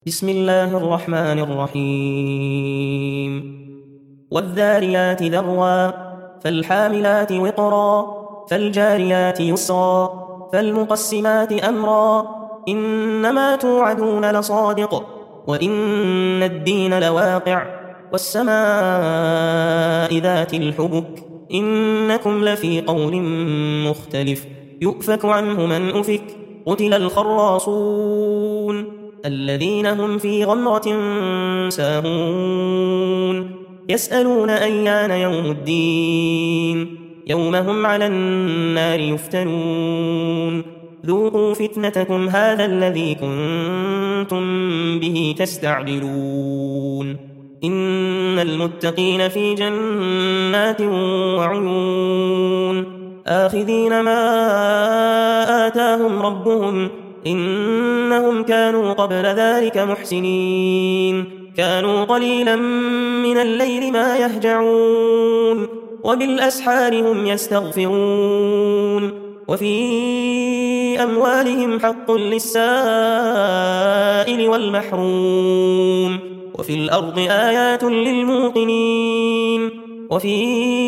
بسم الله الرحمن الرحيم والذاريات ذروا فالحاملات وقرا فالجاريات يسرا فالمقسمات أمرا إنما توعدون لصادق وإن الدين لواقع والسماء ذات الحبك إنكم لفي قول مختلف يؤفك عنه من أفك قتل الخراصون الذين هم في غمرة ساهون يسألون أيان يوم الدين يوم هم على النار يفتنون ذوقوا فتنتكم هذا الذي كنتم به تستعجلون إن المتقين في جنات وعيون آخذين ما آتاهم ربهم إنهم كانوا قبل ذلك محسنين كانوا قليلا من الليل ما يهجعون وبالأسحار هم يستغفرون وفي أموالهم حق للسائل والمحروم وفي الأرض آيات للموقنين وفي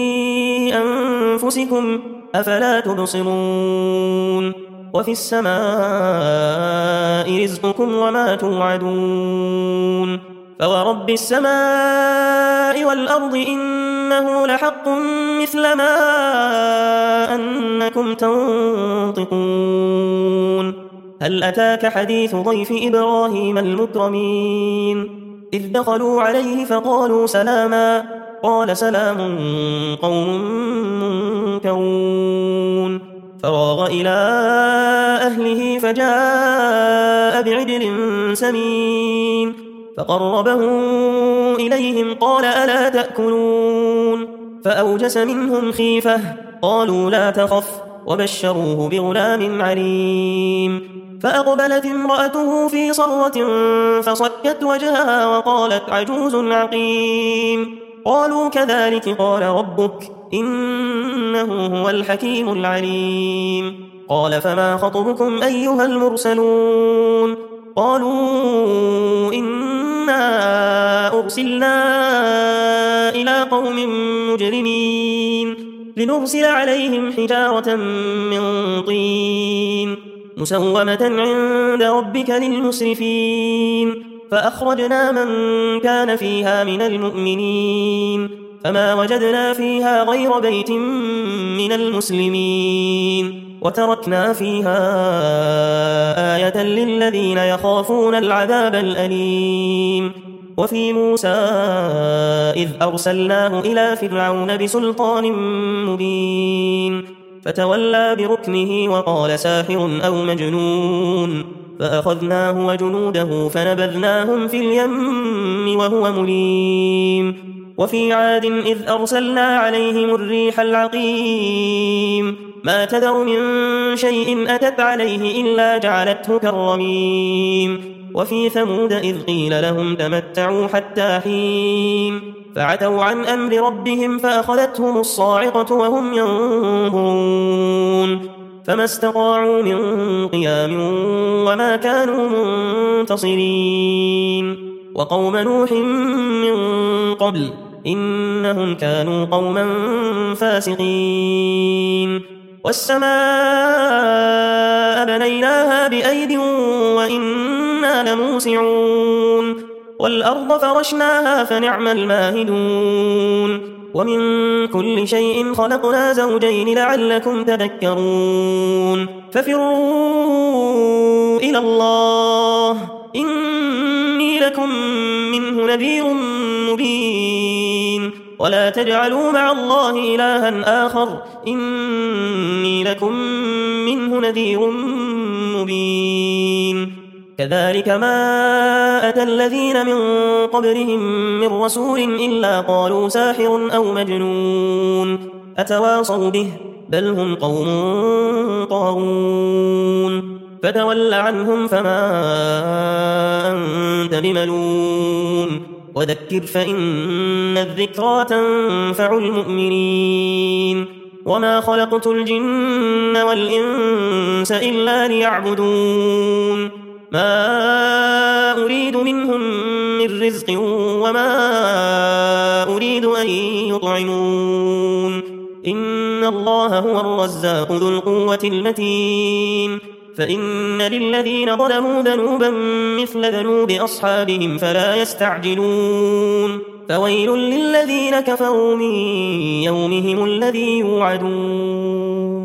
أنفسكم أفلا تبصرون وفي السماء رزقكم وما توعدون فورب السماء والأرض إنه لحق مثل ما أنكم تنطقون هل أتاك حديث ضيف إبراهيم المكرمين إذ دخلوا عليه فقالوا سلاما قال سلام قوم منكرون فراغ إلى أهله فجاء بعجل سمين فقربه إليهم قال ألا تأكلون فأوجس منهم خيفة قالوا لا تخف وبشروه بغلام عليم فأقبلت امرأته في صرة فصكت وجهها وقالت عجوز عقيم قالوا كذلك قال ربك إنه هو الحكيم العليم قال فما خطبكم أيها المرسلون قالوا إنا أرسلنا إلى قوم مجرمين لنرسل عليهم حجارة من طين مسومة عند ربك للمسرفين فأخرجنا من كان فيها من المؤمنين فما وجدنا فيها غير بيت من المسلمين وتركنا فيها آية للذين يخافون العذاب الأليم وفي موسى إذ أرسلناه إلى فرعون بسلطان مبين فتولى بركنه وقال ساحر أو مجنون فأخذناه وجنوده فنبذناهم في اليم وهو مليم وفي عاد إذ أرسلنا عليهم الريح العقيم ما تذر من شيء أتت عليه إلا جعلته كالرميم وفي ثمود إذ قيل لهم تمتعوا حتى حين فعتوا عن أمر ربهم فأخذتهم الصاعقة وهم ينظرون فما استطاعوا من قيام وما كانوا منتصرين وقوم نوح من قبل إنهم كانوا قوما فاسقين والسماء بنيناها بأيد وإنا لموسعون والأرض فرشناها فنعم الماهدون ومن كل شيء خلقنا زوجين لعلكم تذكرون ففروا إلى الله إني لكم منه نذير مبين ولا تجعلوا مع الله إلها آخر إني لكم منه نذير مبين كذلك ما أتى الذين من قبلهم من رسول إلا قالوا ساحر أو مجنون أتواصوا به بل هم قوم طاغون فتول عنهم فما أنت بملوم وذكر فإن الذكرى تنفع المؤمنين وما خلقت الجن والإنس إلا ليعبدون ما أريد منهم من رزق وما أريد أن يطعمون إن الله هو الرزاق ذو القوة المتين فإن للذين ظلموا ذنوبا مثل ذنوب أصحابهم فلا يستعجلون فويل للذين كفروا من يومهم الذي يوعدون